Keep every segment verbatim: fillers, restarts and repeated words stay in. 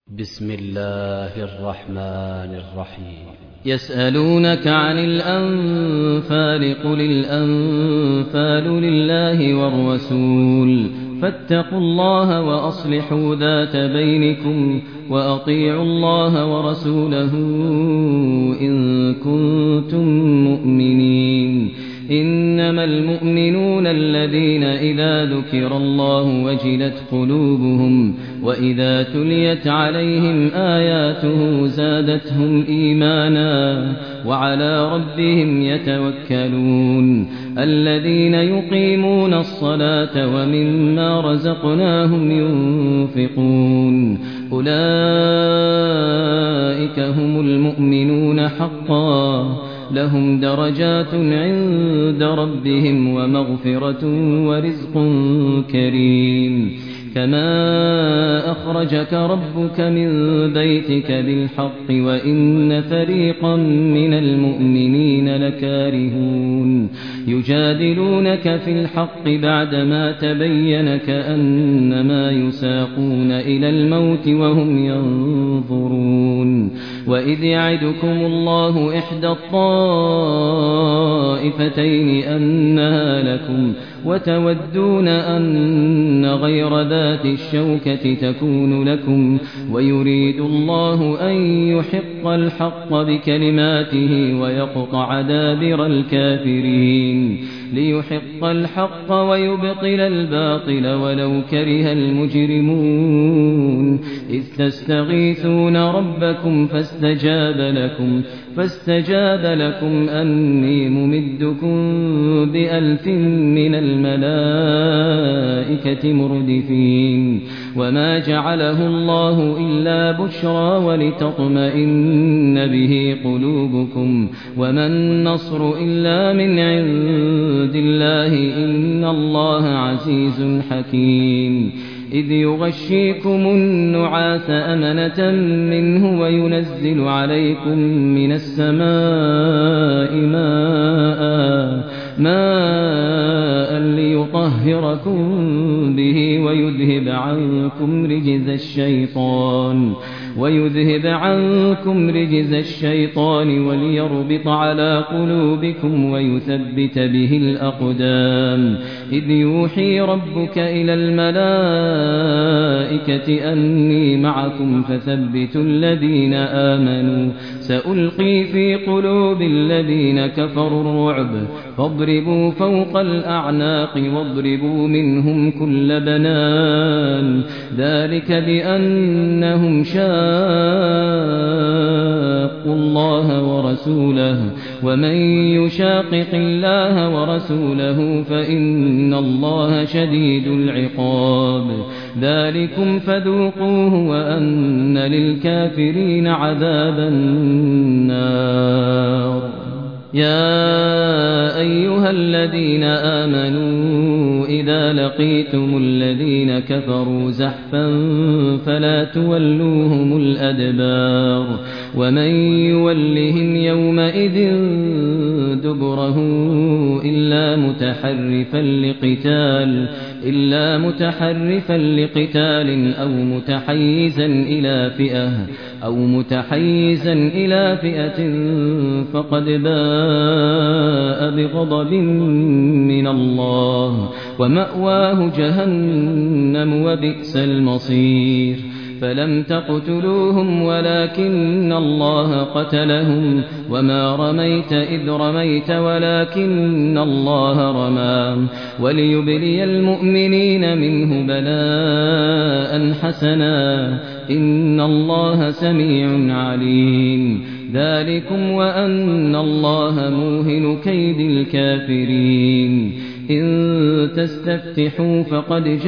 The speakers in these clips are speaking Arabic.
بسم الله الرحمن الرحيم يسألونك عن الأنفال قل الأنفال لله والرسول فاتقوا الله وأصلحوا ذات بينكم وأطيعوا الله ورسوله إن كنتم مؤمنين إنما المؤمنون الذين إذا ذكر الله وجلت قلوبهم وإذا تليت عليهم آياته زادتهم إيمانا وعلى ربهم يتوكلون الذين يقيمون الصلاة ومما رزقناهم ينفقون أولئك هم المؤمنون حقا لهم درجات عند ربهم ومغفرة ورزق كريم كما أخرجك ربك من بيتك بالحق وإن فريقا من المؤمنين لكارهون يجادلونك في الحق بعدما تبين كأنما يساقون إلى الموت وهم ينظرون وإذ يعدكم الله إحدى الطائفتين أنها لكم وتودون أن غير ذات الشوكة تكون لكم ويريد الله أن يحق الحق بكلماته ويقطع دابر الكافرين ليحق الحق ويبطل الباطل ولو كره المجرمون إذ تستغيثون ربكم فاستجاب لكم فاستجاب لكم أني ممدكم بألف من الملائكة مردفين وما جعله الله إلا بشرى ولتطمئن به قلوبكم وما النصر إلا من عند الله إن الله عزيز حكيم إذ يغشيكم النعاس أمنة منه وينزل عليكم من السماء ماء ماء ليطهركم به ويذهب عنكم رجز الشيطان ويذهب عنكم رجز الشيطان وليربط على قلوبكم ويثبت به الأقدام إذ يوحي ربك إلى الملائكة أني معكم فثبتوا الذين آمنوا سألقي في قلوب الذين كفروا الرعب فاضربوا فوق الأعناق واضربوا منهم كل بنان ذلك بأنهم شاقوا الله ورسوله ومن يشاقق الله ورسوله فإن الله شديد العقاب ذلكم فذوقوه وأن للكافرين عذاب النار يا أيها الذين آمنوا إذا لقيتم الذين كفروا زحفا فلا تولوهم الأدبار ومن يولهم يومئذ دبره إلا متحرفا لقتال إلا متحرفا لقتال أو متحيزا إلى فئة أو متحيزا إلى فئة فقد باء بغضب من الله ومأواه جهنم وبئس المصير فلم تقتلوهم ولكن الله قتلهم وما رميت إذ رميت ولكن الله رمى وليبلي المؤمنين منه بلاء حسنا إن الله سميع عليم ذلكم وأن الله موهن كيد الكافرين إن تستفتحوا فقد جاءكم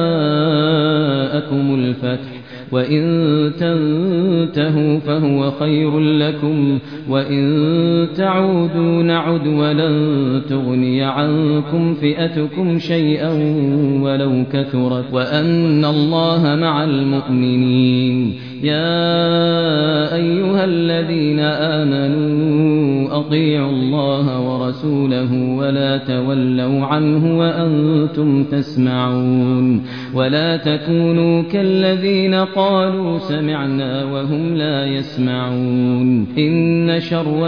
الفتح وإن تنتهوا فهو خير لكم وإن تعودوا نعد ولن تغني عنكم فئتكم شيئا ولو كثرت وأن الله مع المؤمنين يا أيها الذين آمنوا أطيعوا الله ورسوله ورسوله ولا تولوا عنه وأنتم تسمعون ولا تكونوا كالذين قالوا سمعنا وهم لا يسمعون إن شر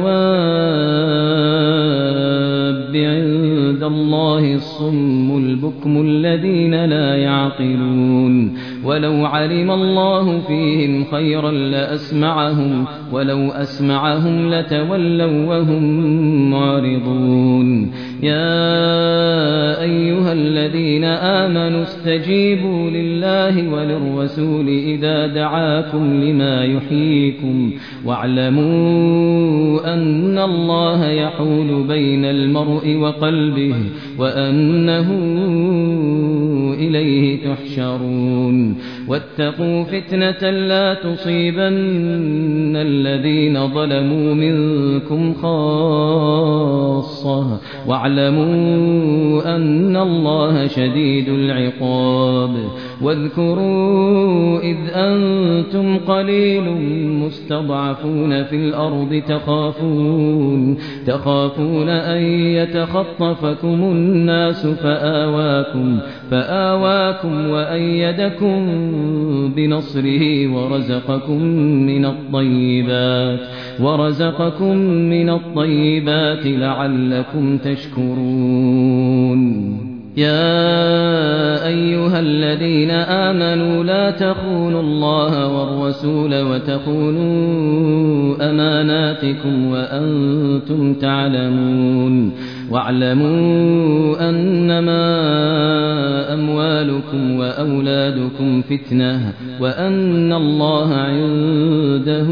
الدواب عند الله الصم البكم الذين لا يعقلون ولو علم الله فيهم خيرا لأسمعهم ولو أسمعهم لتولوا وهم معرضون يا أيها الذين آمنوا استجيبوا لله وللرسول إذا دعاكم لما يحييكم واعلموا أن الله يحول بين المرء وقلبه وأنه إليه تحشرون واتقوا فتنة لا تصيبن الذين ظلموا منكم خاصة واعلموا أن الله شديد العقاب واذكروا إذ أنتم قليل مستضعفون في الأرض تخافون تخافون أن يتخطفكم الناس فآواكم فآواكم وأيدكم بنصره ورزقكم من الطيبات ورزقكم من الطيبات لعلكم تشكرون يا أيها الذين آمنوا لا تخونوا الله والرسول وتخونوا أماناتكم وأنتم تعلمون واعلموا أنما أموالكم وأولادكم فتنة وأن الله عنده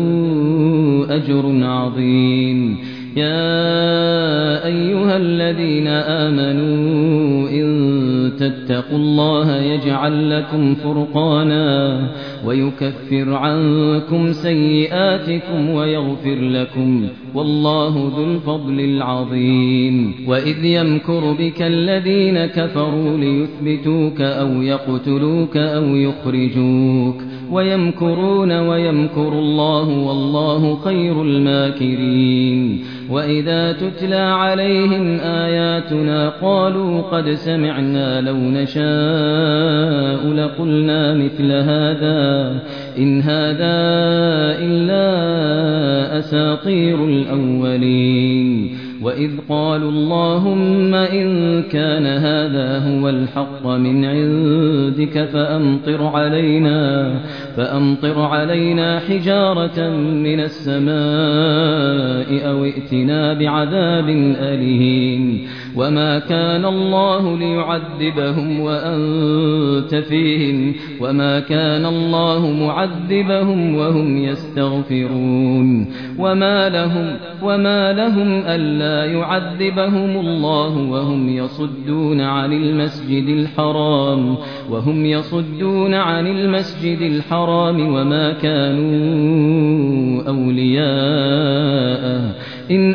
أجر عظيم يا أيها الذين آمنوا إن تتقوا الله يجعل لكم فرقانا ويكفر عنكم سيئاتكم ويغفر لكم والله ذو الفضل العظيم وإذ يمكر بك الذين كفروا ليثبتوك أو يقتلوك أو يخرجوك ويمكرون ويمكر الله والله خير الماكرين وإذا تتلى عليهم آياتنا قالوا قد سمعنا لو نشاء لقلنا مثل هذا إن هذا إلا أساطير الأولين وإذ قالوا اللهم إن كان هذا هو الحق من عندك فأمطر علينا فأمطر علينا حجارة من السماء أو ائتنا بعذاب أليم وما كان الله ليعذبهم وأنت فيهم وما كان الله معذبهم وهم يستغفرون وما لهم وما لهم ألا يعذبهم الله وهم يصدون عن المسجد الحرام وهم يصدون عن المسجد الحرام وما كانوا أولياءه إن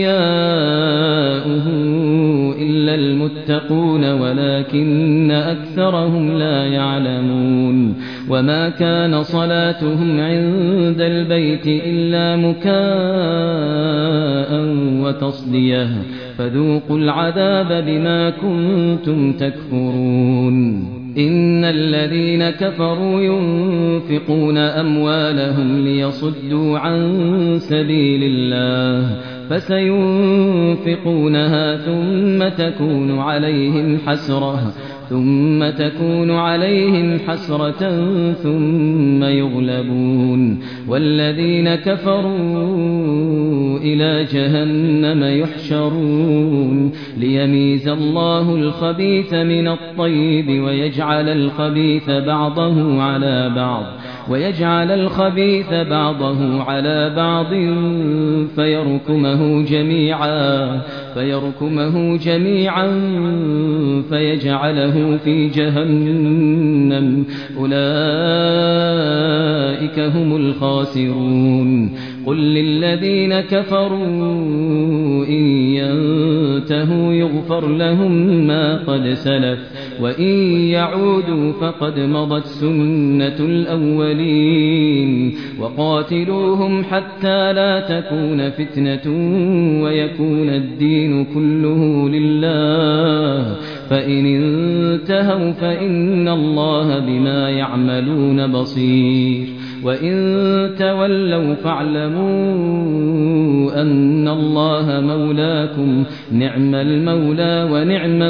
أولياؤه إلا المتقون ولكن أكثرهم لا يعلمون وما كان صلاتهم عند البيت إلا مكاء وتصديه فذوقوا العذاب بما كنتم تكفرون إن الذين كفروا ينفقون أموالهم ليصدوا عن سبيل الله فسينفقونها ثم تكون عليهم حسرة ثم تكون عليهم حسرة ثم يغلبون والذين كفروا إلى جهنم يحشرون ليميز الله الخبيث من الطيب ويجعل الخبيث بعضه على بعض ويجعل الخبيث بعضه على بعض فيركمه جميعا فيركمه جميعا فيجعله في جهنم أولئك هم الخاسرون قل للذين كفروا إن ينتهوا يغفر لهم ما قد سلف وإن يعودوا فقد مضت سنة الأولين وقاتلوهم حتى لا تكون فتنة ويكون الدين كله لله فإن انتهوا فإن الله بما يعملون بصير وإن تولوا فاعلموا أن الله مولاكم نعم المولى ونعم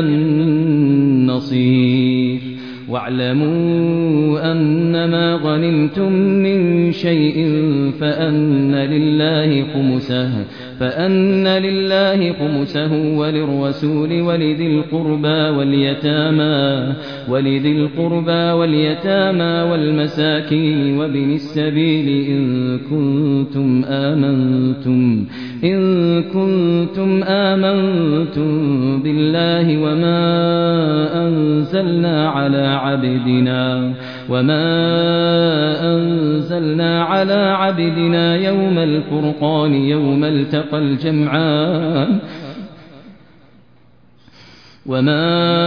النصير واعلموا أنما غنمتم من شيء فأن لله خمسه فأن لله خمسه وللرسول ولذي القربى واليتامى ولذي القربى واليتامى والمساكين وابن السبيل إن كنتم آمنتم إن كنتم آمنتم بالله وما أنزلنا على عبدنا وما أنزلنا على عبدنا يوم الفرقان يوم التقى الجمعان وما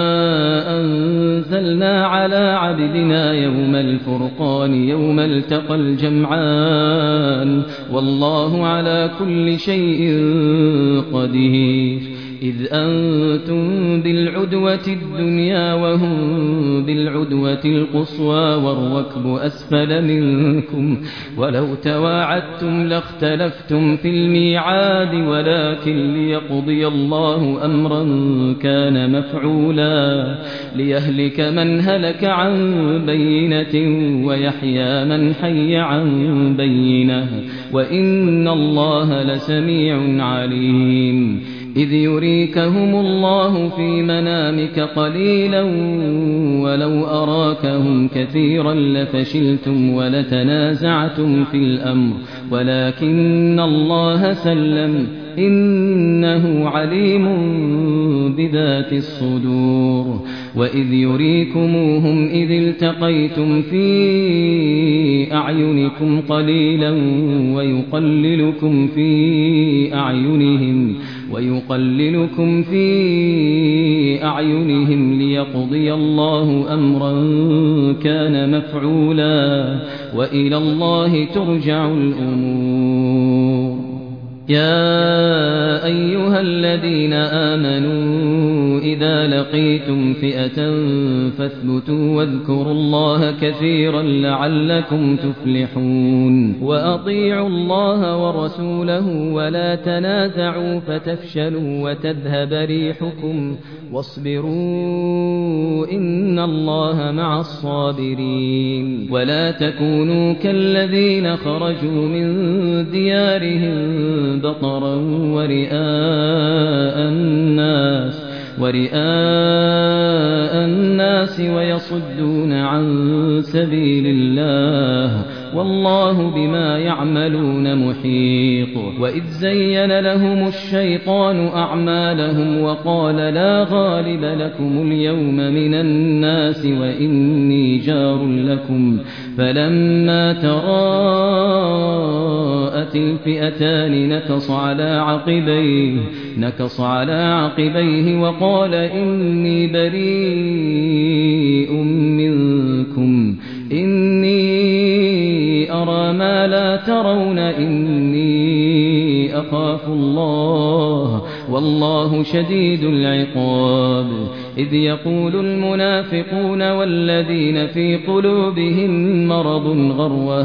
أنزلنا على عبدنا يوم الفرقان يوم التقى الجمعان والله على كل شيء قدير إذ أنتم بالعدوة الدنيا وهم بالعدوة القصوى والركب أسفل منكم ولو تواعدتم لاختلفتم في الميعاد ولكن ليقضي الله أمرا كان مفعولا ليهلك من هلك عن بينة ويحيى من حي عن بينة وإن الله لسميع عليم إذ يريكهم الله في منامك قليلا ولو أراكهم كثيرا لفشلتم ولتنازعتم في الأمر ولكن الله سلم إنه عليم بذات الصدور وإذ يريكموهم إذ التقيتم في أعينكم قليلا ويقللكم في أعينهم ويقللكم في أعينهم ليقضي الله أمرا كان مفعولا وإلى الله ترجع الأمور يا أيها الذين آمنوا إذا لقيتم فئة فاثبتوا واذكروا الله كثيرا لعلكم تفلحون وأطيعوا الله ورسوله ولا تنازعوا فتفشلوا وتذهب ريحكم واصبروا إن الله مع الصابرين ولا تكونوا كالذين خرجوا من ديارهم بطرا ورئاء الناس ورئاء الناس ويصدون عن سبيل الله والله بما يعملون محيط وإذ زين لهم الشيطان أعمالهم وقال لا غالب لكم اليوم من الناس وإني جار لكم فلما تراءت الفئتان نكص على عقبيه نكص على عقبيه وقال إني بريء منكم إني أرى ما لا ترون إني أخاف الله والله شديد العقاب إذ يقول المنافقون والذين في قلوبهم مرض غر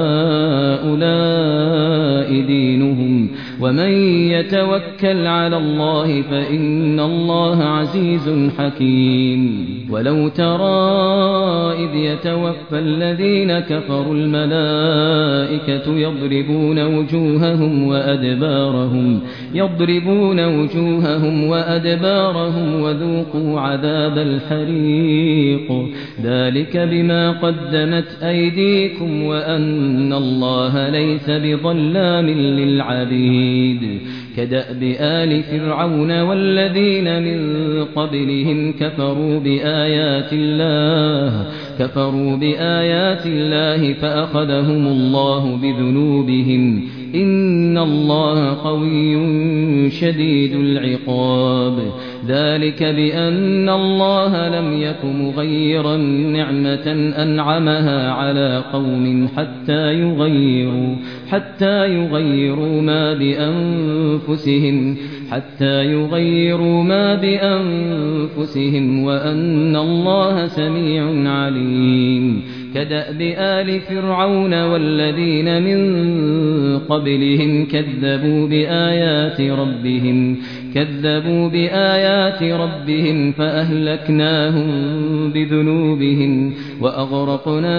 هؤلاء دينهم ومن يتوكل على الله فإن الله عزيز حكيم ولو ترى إذ يتوفى الذين كفروا الملائكة يضربون وجوههم وأدبارهم يضربون وجوههم وأدبارهم وذوقوا عذاب الحريق ذلك بما قدمت أيديكم وأن الله ليس بظلام للعبيد كدأب آل فرعون والذين من قبلهم كفروا بآيات الله كفروا بآيات الله فأخذهم الله بذنوبهم إن الله قوي شديد العقاب ذلك بأن الله لم يك مغيرا نعمة أنعمها على قوم حتى يغيروا حتى يغيروا ما بأنفسهم حتى يغيروا ما بأنفسهم وأن الله سميع عليم كدأب آل فرعون والذين من قبلهم كذبوا بآيات ربهم كذبوا بآيات ربهم فأهلكناهم بذنوبهم وأغرقنا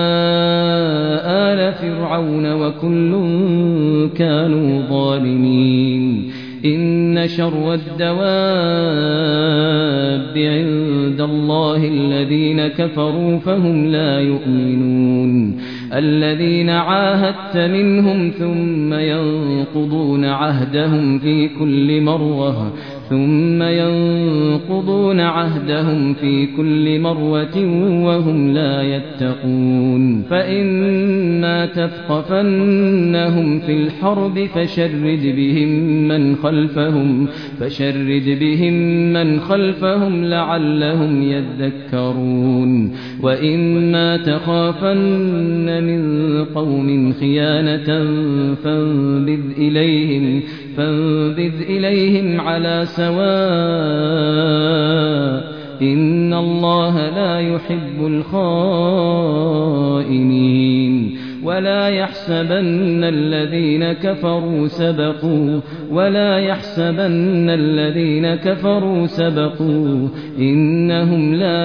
آل فرعون وكل كانوا ظالمين إن شر الدواب عند الله الذين كفروا فهم لا يؤمنون الذين عاهدت منهم ثم ينقضون عهدهم في كل مرة ثم ينقضون عهدهم في كل مرة وهم لا يتقون فإما تثقفنهم في الحرب فشرد بهم من خلفهم فشرد بهم من خلفهم لعلهم يذكرون وإما تخافن من قوم خيانة فانبذ إليهم فانبذ إليهم على سواء إن الله لا يحب الخائنين ولا يحسبن الذين كفروا سبقوا ولا يحسبن الذين كفروا سبقوا إنهم لا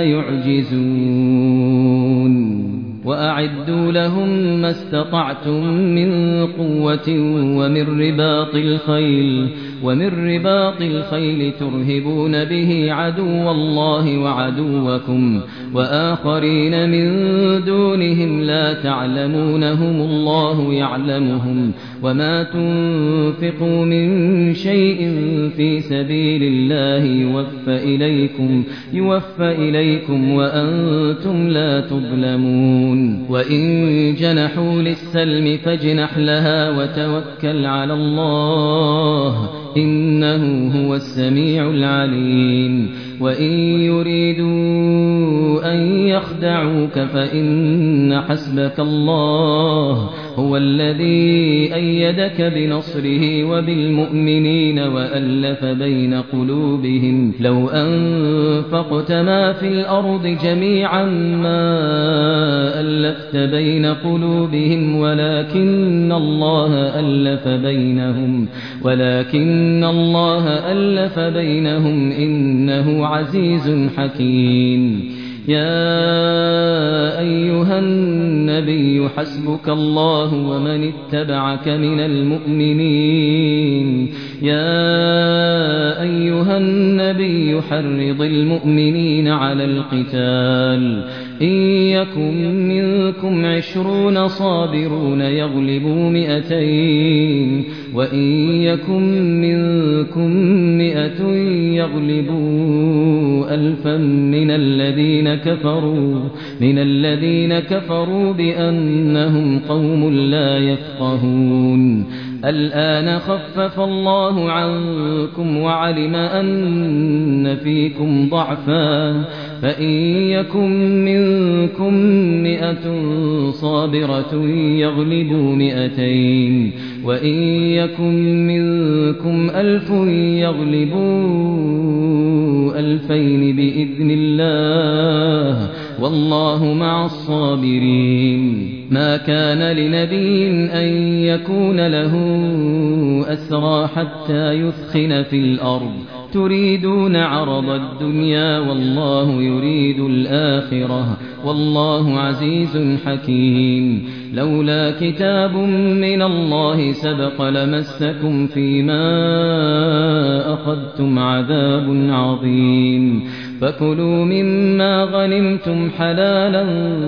يعجزون وأعدوا لهم ما استطعتم من قوة ومن رباط الخيل ومن رباط الخيل ترهبون به عدو الله وعدوكم وآخرين من دونهم لا تعلمونهم الله يعلمهم وما تنفقوا من شيء في سبيل الله يوفى إليكم يوفى إليكم وأنتم لا تظلمون وإن جنحوا للسلم فاجنح لها وتوكل على الله إنه هو السميع العليم وإن يريدوا أن يخدعوك فإن حسبك الله هو الذي أيدك بنصره وبالمؤمنين وألف بين قلوبهم لو أنفقت ما في الأرض جميعا ما ألفت بين قلوبهم ولكن الله ألف بينهم ولكن الله ألف بينهم إنه عزيز حكيم يا أيها النبي حسبك الله ومن اتبعك من المؤمنين يا أيها النبي حرض المؤمنين على القتال إن يكن منكم عشرون صابرون يغلبوا مئتين وإن يكن منكم مئة يغلبوا ألفا من الذين كفروا من الذين كفروا بأنهم قوم لا يفقهون الآن خفف الله عنكم وعلم أن فيكم ضعفا فإن يكن منكم مئة صابرة يغلبوا مئتين وإن يكن منكم ألف يغلبوا ألفين بإذن الله والله مع الصابرين ما كان لنبي أن يكون له أسرى حتى يثخن في الأرض تريدون عرض الدنيا والله يريد الآخرة والله عزيز حكيم لولا كتاب من الله سبق لمسكم فيما أخذتم عذاب عظيم فكلوا مما غنمتم حلالا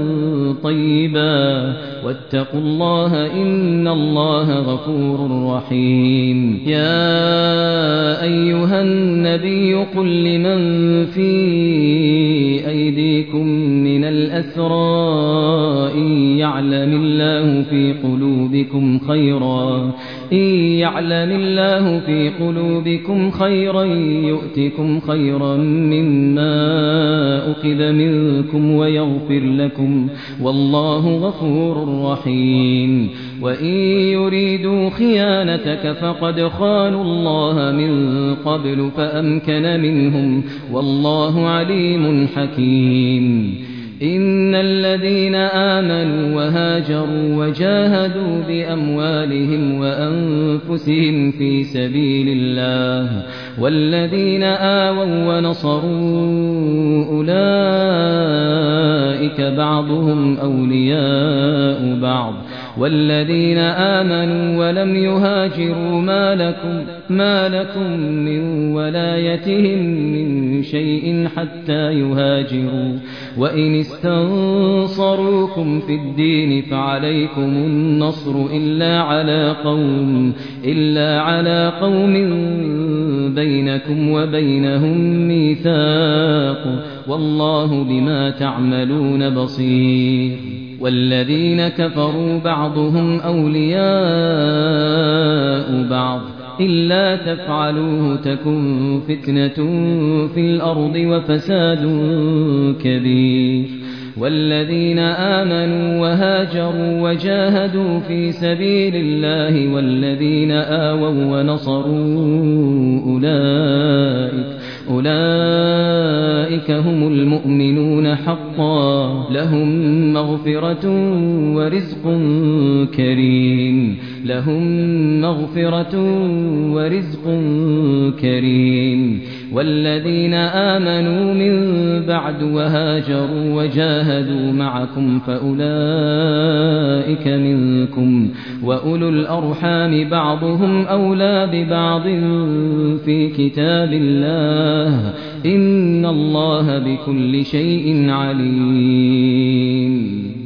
طيبا واتقوا الله إن الله غفور رحيم. يا أيها النبي قل لمن في أيديكم من الأسرى إن يعلم الله في قلوبكم خيرا إن يعلم الله في قلوبكم خيرا يؤتكم خيرا مما أخذ منكم ويغفر لكم والله غفور رحيم. وإن يريدوا خيانتك فقد خانوا الله من قبل فأمكن منهم والله عليم حكيم. إن الذين آمنوا وهاجروا وجاهدوا بأموالهم وأنفسهم في سبيل الله والذين آووا ونصروا أولئك بعضهم أولياء بعض والذين آمنوا ولم يهاجروا ما لكم, ما لكم من ولايتهم من شيء حتى يهاجروا وإن استنصروكم في الدين فعليكم النصر إلا على قوم, إلا على قوم بينكم وبينهم ميثاق والله بما تعملون بصير. والذين كفروا بعضهم أولياء بعض إلا تفعلوه تكن فتنة في الأرض وفساد كبير. والذين آمنوا وهاجروا وجاهدوا في سبيل الله والذين آووا ونصروا أولئك أولئك هم المؤمنون حقا لهم مغفرة ورزق كريم لهم مغفرة ورزق كريم. والذين آمنوا من بعد وهاجروا وجاهدوا معكم فأولئك منكم وأولو الأرحام بعضهم أولى ببعض في كتاب الله إن الله بكل شيء عليم.